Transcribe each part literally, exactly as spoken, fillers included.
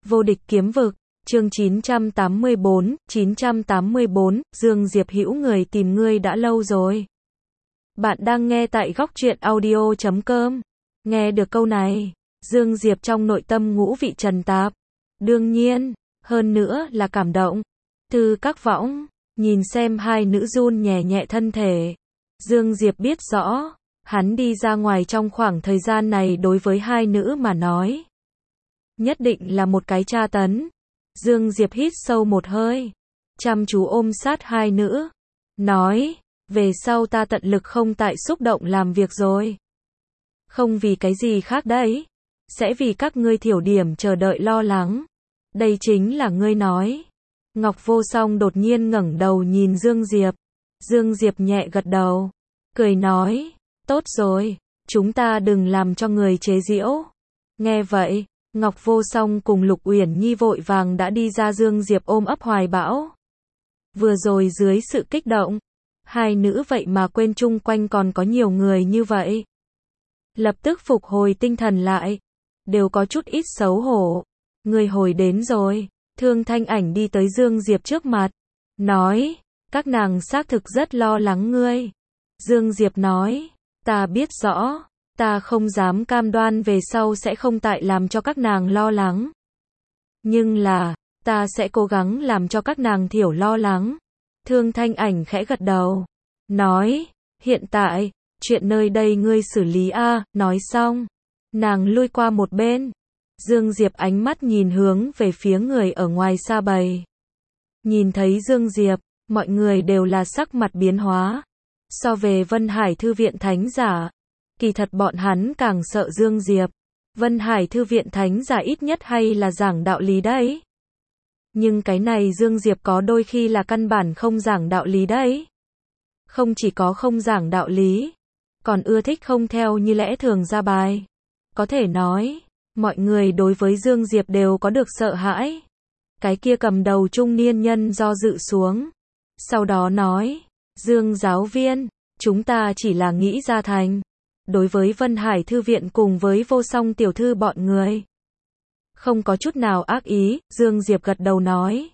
Vô địch kiếm vực, chương chín trăm tám mươi bốn, chín trăm tám mươi bốn, Dương Diệp hữu người tìm ngươi đã lâu rồi. Bạn đang nghe tại góc truyện audio chấm com. Nghe được câu này, Dương Diệp trong nội tâm ngũ vị trần tạp. Đương nhiên, hơn nữa là cảm động. Từ các võng, nhìn xem hai nữ run nhẹ nhẹ thân thể. Dương Diệp biết rõ, hắn đi ra ngoài trong khoảng thời gian này đối với hai nữ mà nói. Nhất định là một cái tra tấn. Dương Diệp hít sâu một hơi, chăm chú ôm sát hai nữ, nói, về sau ta tận lực không tại xúc động làm việc rồi. Không vì cái gì khác đấy, sẽ vì các ngươi thiểu điểm chờ đợi lo lắng. Đây chính là ngươi nói. Ngọc Vô Song đột nhiên ngẩng đầu nhìn Dương Diệp. Dương Diệp nhẹ gật đầu, cười nói, tốt rồi, chúng ta đừng làm cho người chế giễu. Nghe vậy, Ngọc Vô Song cùng Lục Uyển Nhi vội vàng đã đi ra. Dương Diệp ôm ấp hoài bão. Vừa rồi dưới sự kích động, hai nữ vậy mà quên chung quanh còn có nhiều người như vậy. Lập tức phục hồi tinh thần lại, đều có chút ít xấu hổ. Người hồi đến rồi. Thương Thanh Ảnh đi tới Dương Diệp trước mặt, nói, các nàng xác thực rất lo lắng ngươi. Dương Diệp nói, ta biết rõ, ta không dám cam đoan về sau sẽ không tại làm cho các nàng lo lắng. Nhưng là, ta sẽ cố gắng làm cho các nàng thiểu lo lắng. Thương Thanh Ảnh khẽ gật đầu, nói, hiện tại, chuyện nơi đây ngươi xử lý a. Nói xong, nàng lui qua một bên. Dương Diệp ánh mắt nhìn hướng về phía người ở ngoài xa bầy. Nhìn thấy Dương Diệp, mọi người đều là sắc mặt biến hóa. So về Vân Hải Thư viện thánh giả, kỳ thật bọn hắn càng sợ Dương Diệp. Vân Hải Thư viện thánh giả ít nhất hay là giảng đạo lý đấy. Nhưng cái này Dương Diệp có đôi khi là căn bản không giảng đạo lý đấy. Không chỉ có không giảng đạo lý, còn ưa thích không theo như lẽ thường ra bài. Có thể nói, mọi người đối với Dương Diệp đều có được sợ hãi. Cái kia cầm đầu trung niên nhân do dự xuống. Sau đó nói, Dương giáo viên, chúng ta chỉ là nghĩ ra thành. Đối với Vân Hải Thư viện cùng với Vô Song tiểu thư bọn người, không có chút nào ác ý. Dương Diệp gật đầu nói,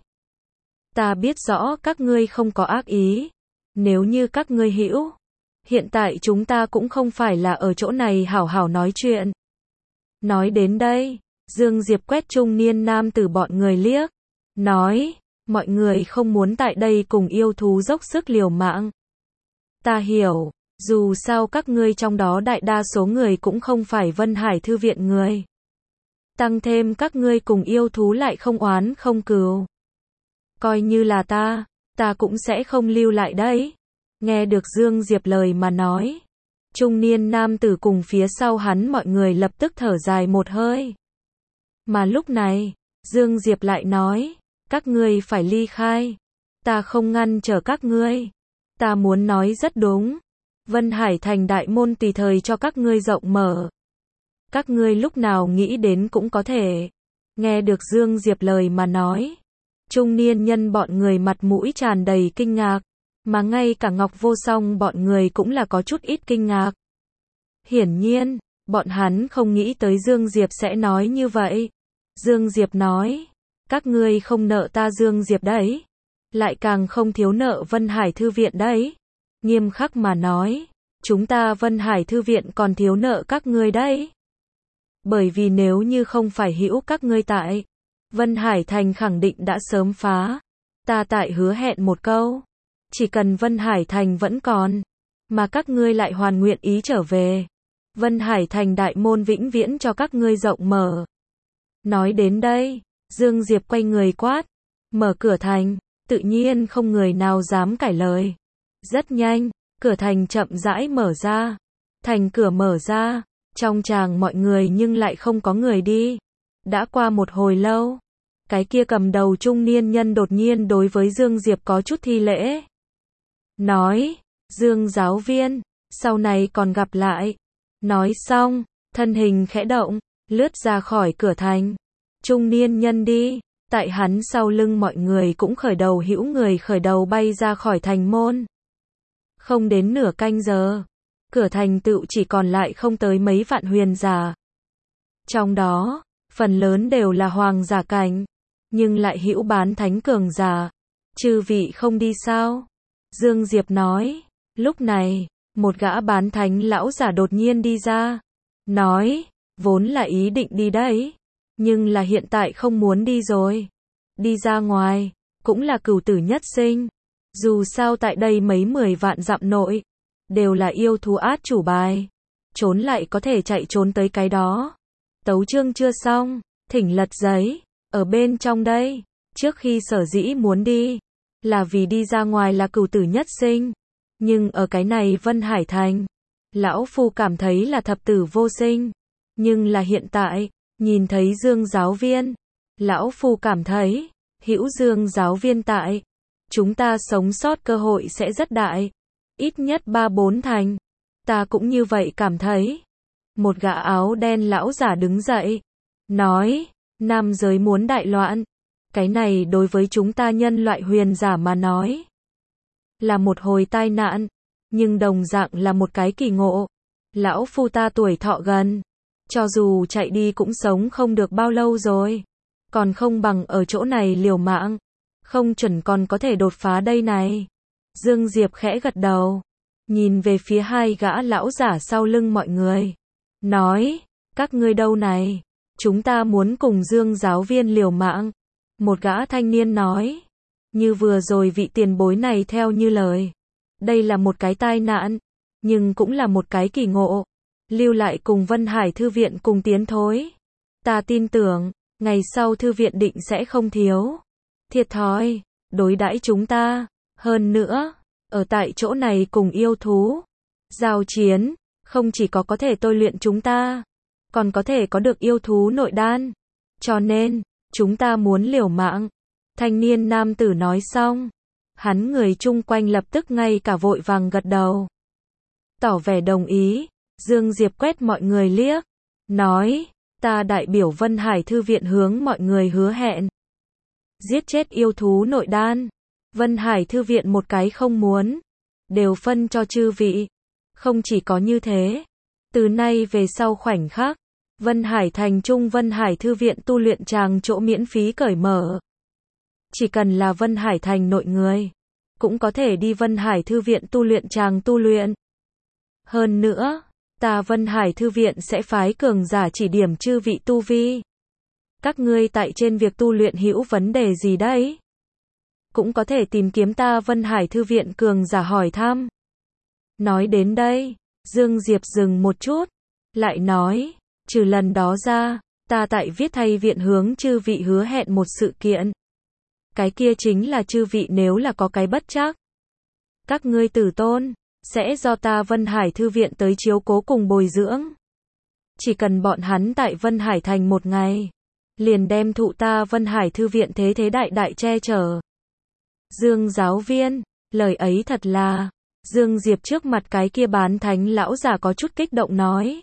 ta biết rõ các ngươi không có ác ý. Nếu như các ngươi hữu, hiện tại chúng ta cũng không phải là ở chỗ này hảo hảo nói chuyện. Nói đến đây, Dương Diệp quét trung niên nam tử bọn người liếc, nói, mọi người không muốn tại đây cùng yêu thú dốc sức liều mạng. Ta hiểu, dù sao các ngươi trong đó đại đa số người cũng không phải Vân Hải Thư viện người. Tăng thêm các ngươi cùng yêu thú lại không oán không cừu. Coi như là ta, ta cũng sẽ không lưu lại đấy. Nghe được Dương Diệp lời mà nói, trung niên nam tử cùng phía sau hắn mọi người lập tức thở dài một hơi. Mà lúc này, Dương Diệp lại nói, các ngươi phải ly khai. Ta không ngăn trở các ngươi. Ta muốn nói rất đúng. Vân Hải thành đại môn tùy thời cho các ngươi rộng mở. Các ngươi lúc nào nghĩ đến cũng có thể. Nghe được Dương Diệp lời mà nói, trung niên nhân bọn người mặt mũi tràn đầy kinh ngạc. Mà ngay cả Ngọc Vô Song bọn người cũng là có chút ít kinh ngạc. Hiển nhiên, bọn hắn không nghĩ tới Dương Diệp sẽ nói như vậy. Dương Diệp nói, các ngươi không nợ ta Dương Diệp đấy. Lại càng không thiếu nợ Vân Hải Thư viện đấy. Nghiêm khắc mà nói, chúng ta Vân Hải Thư viện còn thiếu nợ các ngươi đấy. Bởi vì nếu như không phải hữu các ngươi tại, Vân Hải Thành khẳng định đã sớm phá. Ta tại hứa hẹn một câu. Chỉ cần Vân Hải Thành vẫn còn, mà các ngươi lại hoàn nguyện ý trở về, Vân Hải Thành đại môn vĩnh viễn cho các ngươi rộng mở. Nói đến đây, Dương Diệp quay người quát, mở cửa thành, tự nhiên không người nào dám cãi lời. Rất nhanh, cửa thành chậm rãi mở ra. Thành cửa mở ra, trong tràng mọi người nhưng lại không có người đi. Đã qua một hồi lâu, cái kia cầm đầu trung niên nhân đột nhiên đối với Dương Diệp có chút thi lễ. Nói, Dương giáo viên, sau này còn gặp lại. Nói xong, thân hình khẽ động, lướt ra khỏi cửa thành. Trung niên nhân đi, tại hắn sau lưng mọi người cũng khởi đầu hữu người khởi đầu bay ra khỏi thành môn. Không đến nửa canh giờ, cửa thành tựu chỉ còn lại không tới mấy vạn huyền giả. Trong đó, phần lớn đều là hoàng giả cảnh, nhưng lại hữu bán thánh cường giả. Chư vị không đi sao? Dương Diệp nói. Lúc này, một gã bán thánh lão giả đột nhiên đi ra, nói, vốn là ý định đi đấy, nhưng là hiện tại không muốn đi rồi. Đi ra ngoài, cũng là cửu tử nhất sinh. Dù sao tại đây mấy mười vạn dặm nội, đều là yêu thú át chủ bài. Trốn lại có thể chạy trốn tới cái đó. Tấu chương chưa xong, thỉnh lật giấy, ở bên trong đây. Trước khi sở dĩ muốn đi, là vì đi ra ngoài là cửu tử nhất sinh. Nhưng ở cái này Vân Hải Thành, lão phu cảm thấy là thập tử vô sinh. Nhưng là hiện tại, nhìn thấy Dương giáo viên, lão phu cảm thấy, hữu Dương giáo viên tại, chúng ta sống sót cơ hội sẽ rất đại. Ít nhất ba bốn thành. Ta cũng như vậy cảm thấy. Một gã áo đen lão giả đứng dậy, nói, nam giới muốn đại loạn. Cái này đối với chúng ta nhân loại huyền giả mà nói, là một hồi tai nạn, nhưng đồng dạng là một cái kỳ ngộ. Lão phu ta tuổi thọ gần, cho dù chạy đi cũng sống không được bao lâu rồi, còn không bằng ở chỗ này liều mạng, không chuẩn còn có thể đột phá đây này. Dương Diệp khẽ gật đầu, nhìn về phía hai gã lão giả sau lưng mọi người, nói, các ngươi đâu này? Chúng ta muốn cùng Dương giáo viên liều mạng. Một gã thanh niên nói, như vừa rồi vị tiền bối này theo như lời, đây là một cái tai nạn, nhưng cũng là một cái kỳ ngộ. Lưu lại cùng Vân Hải Thư viện cùng tiến thối. Ta tin tưởng, ngày sau thư viện định sẽ không thiếu thiệt thòi, đối đãi chúng ta. Hơn nữa, ở tại chỗ này cùng yêu thú giao chiến, không chỉ có có thể tôi luyện chúng ta, còn có thể có được yêu thú nội đan. Cho nên, chúng ta muốn liều mạng. Thanh niên nam tử nói xong, hắn người chung quanh lập tức ngay cả vội vàng gật đầu, tỏ vẻ đồng ý. Dương Diệp quét mọi người liếc, nói, ta đại biểu Vân Hải Thư viện hướng mọi người hứa hẹn, giết chết yêu thú nội đan. Vân Hải Thư viện một cái không muốn, đều phân cho chư vị. Không chỉ có như thế, từ nay về sau khoảnh khắc, Vân Hải Thành Trung Vân Hải Thư viện tu luyện tràng chỗ miễn phí cởi mở. Chỉ cần là Vân Hải Thành nội người, cũng có thể đi Vân Hải Thư viện tu luyện tràng tu luyện. Hơn nữa, ta Vân Hải Thư viện sẽ phái cường giả chỉ điểm chư vị tu vi. Các ngươi tại trên việc tu luyện hữu vấn đề gì đấy? Cũng có thể tìm kiếm ta Vân Hải Thư viện cường giả hỏi thăm. Nói đến đây, Dương Diệp dừng một chút, lại nói, trừ lần đó ra, ta tại viết thay viện hướng chư vị hứa hẹn một sự kiện. Cái kia chính là chư vị nếu là có cái bất trắc, các ngươi tử tôn, sẽ do ta Vân Hải Thư viện tới chiếu cố cùng bồi dưỡng. Chỉ cần bọn hắn tại Vân Hải Thành một ngày, liền đem thụ ta Vân Hải Thư viện thế thế đại đại che chở. Dương giáo viên, lời ấy thật là. Dương Diệp trước mặt cái kia bán thánh lão già có chút kích động nói.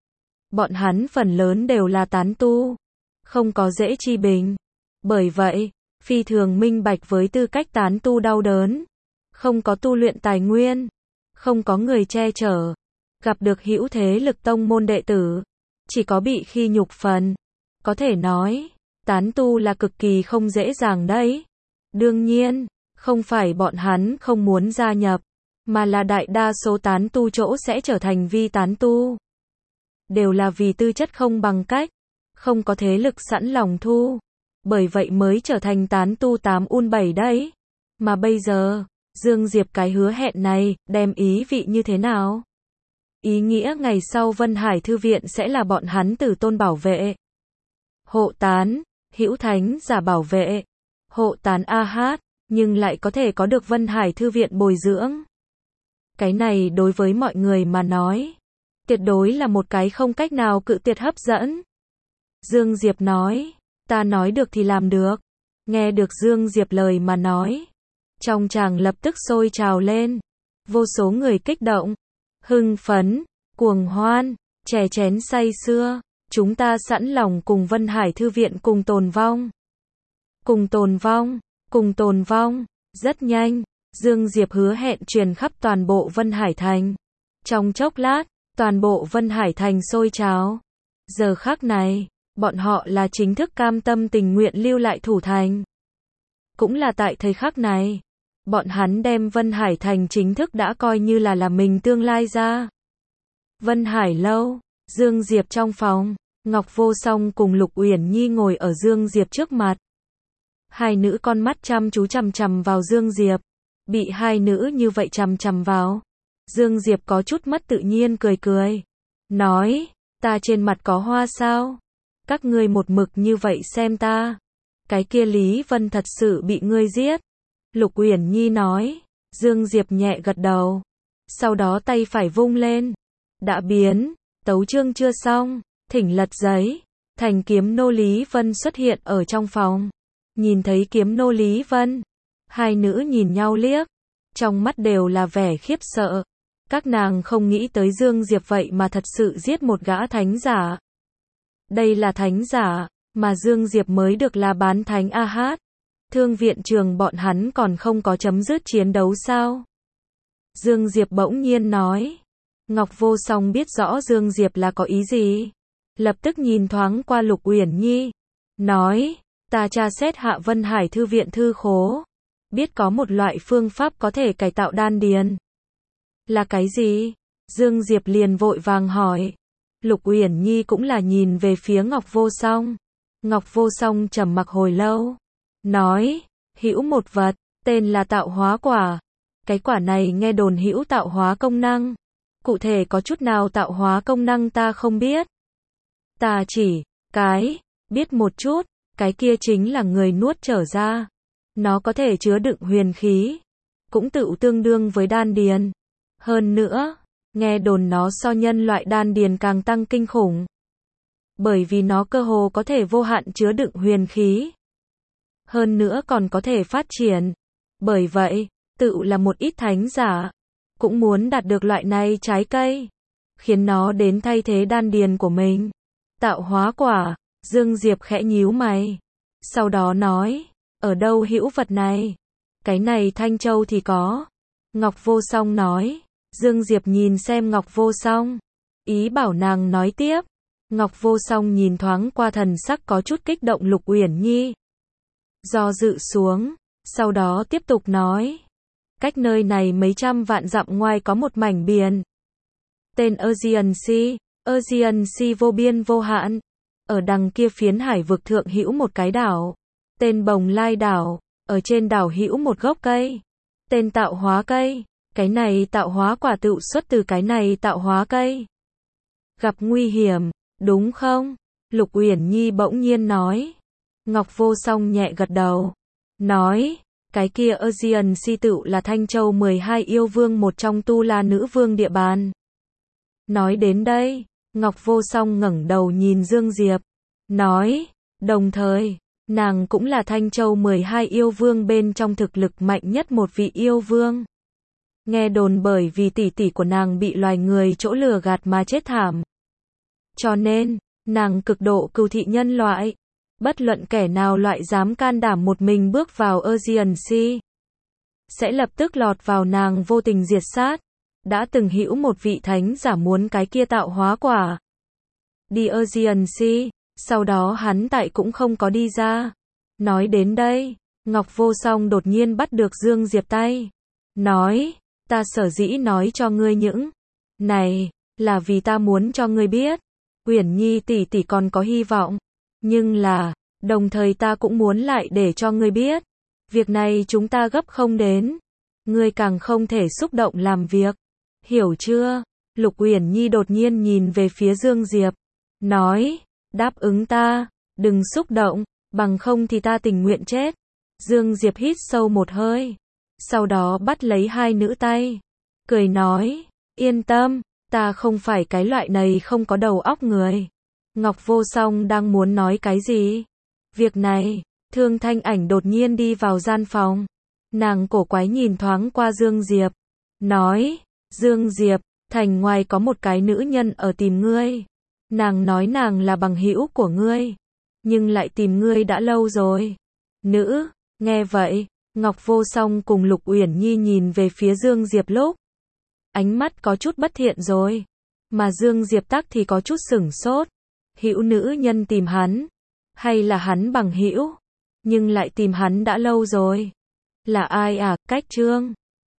Bọn hắn phần lớn đều là tán tu, không có dễ chi bình. Bởi vậy, phi thường minh bạch với tư cách tán tu đau đớn. Không có tu luyện tài nguyên, không có người che chở, gặp được hữu thế lực tông môn đệ tử, chỉ có bị khi nhục phần. Có thể nói, tán tu là cực kỳ không dễ dàng đấy. Đương nhiên, không phải bọn hắn không muốn gia nhập, mà là đại đa số tán tu chỗ sẽ trở thành vi tán tu. Đều là vì tư chất không bằng cách, không có thế lực sẵn lòng thu. Bởi vậy mới trở thành tán tu tám un bảy đấy. Mà bây giờ, Dương Diệp cái hứa hẹn này, đem ý vị như thế nào? Ý nghĩa ngày sau Vân Hải Thư viện sẽ là bọn hắn tử tôn bảo vệ, hộ tán, hữu thánh giả bảo vệ, hộ tán a hát, nhưng lại có thể có được Vân Hải Thư viện bồi dưỡng. Cái này đối với mọi người mà nói, tuyệt đối là một cái không cách nào cự tuyệt hấp dẫn. Dương Diệp nói, ta nói được thì làm được. Nghe được Dương Diệp lời mà nói, trong tràng lập tức sôi trào lên. Vô số người kích động, hưng phấn, cuồng hoan, chè chén say sưa. Chúng ta sẵn lòng cùng Vân Hải Thư viện cùng tồn vong. Cùng tồn vong, cùng tồn vong. Rất nhanh, Dương Diệp hứa hẹn truyền khắp toàn bộ Vân Hải Thành. Trong chốc lát, toàn bộ Vân Hải Thành sôi trào. Giờ khắc này, Bọn họ là chính thức cam tâm tình nguyện lưu lại thủ thành. Cũng là tại thời khắc này, bọn hắn đem Vân Hải Thành chính thức đã coi như là là mình tương lai ra. Vân Hải lâu, Dương Diệp trong phòng, Ngọc Vô Song cùng Lục Uyển Nhi ngồi ở Dương Diệp trước mặt. Hai nữ con mắt chăm chú chằm chằm vào Dương Diệp, bị hai nữ như vậy chằm chằm vào. Dương Diệp có chút mất tự nhiên cười cười, nói, ta trên mặt có hoa sao? Các ngươi một mực như vậy xem ta. Cái kia Lý Vân thật sự bị ngươi giết. Lục Uyển Nhi nói. Dương Diệp nhẹ gật đầu. Sau đó tay phải vung lên. Đã biến, tấu chương chưa xong, thỉnh lật giấy. Thành kiếm nô Lý Vân xuất hiện ở trong phòng. Nhìn thấy kiếm nô Lý Vân, hai nữ nhìn nhau liếc, trong mắt đều là vẻ khiếp sợ. Các nàng không nghĩ tới Dương Diệp vậy mà thật sự giết một gã thánh giả. Đây là thánh giả, mà Dương Diệp mới được là bán thánh a hát. Thương viện trường bọn hắn còn không có chấm dứt chiến đấu sao? Dương Diệp bỗng nhiên nói. Ngọc Vô Song biết rõ Dương Diệp là có ý gì. Lập tức nhìn thoáng qua Lục Uyển Nhi. Nói, ta tra xét hạ Vân Hải thư viện thư khố. Biết có một loại phương pháp có thể cải tạo đan điền. Là cái gì? Dương Diệp liền vội vàng hỏi. Lục Uyển Nhi cũng là nhìn về phía Ngọc Vô Song. Ngọc Vô Song trầm mặc hồi lâu. Nói, hữu một vật, tên là tạo hóa quả. Cái quả này nghe đồn hữu tạo hóa công năng. Cụ thể có chút nào tạo hóa công năng ta không biết. Ta chỉ, cái, biết một chút, cái kia chính là người nuốt trở ra. Nó có thể chứa đựng huyền khí. Cũng tự tương đương với đan điền. Hơn nữa, nghe đồn nó so nhân loại đan điền càng tăng kinh khủng. Bởi vì nó cơ hồ có thể vô hạn chứa đựng huyền khí. Hơn nữa còn có thể phát triển. Bởi vậy, tự là một ít thánh giả, cũng muốn đạt được loại này trái cây. Khiến nó đến thay thế đan điền của mình. Tạo hóa quả, Dương Diệp khẽ nhíu mày. Sau đó nói, ở đâu hữu vật này? Cái này Thanh Châu thì có. Ngọc Vô Song nói. Dương Diệp nhìn xem Ngọc Vô Song. Ý bảo nàng nói tiếp. Ngọc Vô Song nhìn thoáng qua thần sắc có chút kích động Lục Uyển Nhi. Do dự xuống. Sau đó tiếp tục nói. Cách nơi này mấy trăm vạn dặm ngoài có một mảnh biển. Tên Aegean Sea. Aegean Sea vô biên vô hạn. Ở đằng kia phiến hải vực thượng hữu một cái đảo. Tên Bồng Lai đảo. Ở trên đảo hữu một gốc cây. Tên tạo hóa cây. Cái này tạo hóa quả tự xuất từ cái này tạo hóa cây. Gặp nguy hiểm, đúng không? Lục Uyển Nhi bỗng nhiên nói. Ngọc Vô Song nhẹ gật đầu. Nói, cái kia Aegean Sea tự là Thanh Châu mười hai yêu vương một trong Tu La nữ vương địa bàn. Nói đến đây, Ngọc Vô Song ngẩng đầu nhìn Dương Diệp. Nói, đồng thời, nàng cũng là Thanh Châu mười hai yêu vương bên trong thực lực mạnh nhất một vị yêu vương. Nghe đồn bởi vì tỷ tỷ của nàng bị loài người chỗ lừa gạt mà chết thảm. Cho nên, nàng cực độ cừu thị nhân loại. Bất luận kẻ nào loại dám can đảm một mình bước vào Aegean Sea, sẽ lập tức lọt vào nàng vô tình diệt sát. Đã từng hữu một vị thánh giả muốn cái kia tạo hóa quả. Đi Aegean Sea, sau đó hắn tại cũng không có đi ra. Nói đến đây, Ngọc Vô Song đột nhiên bắt được Dương Diệp tay. Nói, ta sở dĩ nói cho ngươi những này, là vì ta muốn cho ngươi biết. Uyển Nhi tỷ tỷ còn có hy vọng. Nhưng là, đồng thời ta cũng muốn lại để cho ngươi biết. Việc này chúng ta gấp không đến. Ngươi càng không thể xúc động làm việc. Hiểu chưa? Lục Uyển Nhi đột nhiên nhìn về phía Dương Diệp. Nói, đáp ứng ta, đừng xúc động, bằng không thì ta tình nguyện chết. Dương Diệp hít sâu một hơi. Sau đó bắt lấy hai nữ tay. Cười nói, yên tâm, ta không phải cái loại này không có đầu óc người. Ngọc Vô Song đang muốn nói cái gì? Việc này, Thương Thanh Ảnh đột nhiên đi vào gian phòng. Nàng cổ quái nhìn thoáng qua Dương Diệp. Nói, Dương Diệp, thành ngoài có một cái nữ nhân ở tìm ngươi. Nàng nói nàng là bằng hữu của ngươi. Nhưng lại tìm ngươi đã lâu rồi. Nữ, nghe vậy, Ngọc Vô Song cùng Lục Uyển Nhi nhìn về phía Dương Diệp lúc. Ánh mắt có chút bất thiện rồi. Mà Dương Diệp tắc thì có chút sửng sốt. Hữu nữ nhân tìm hắn, hay là hắn bằng hữu, nhưng lại tìm hắn đã lâu rồi. Là ai à, Cách Trương?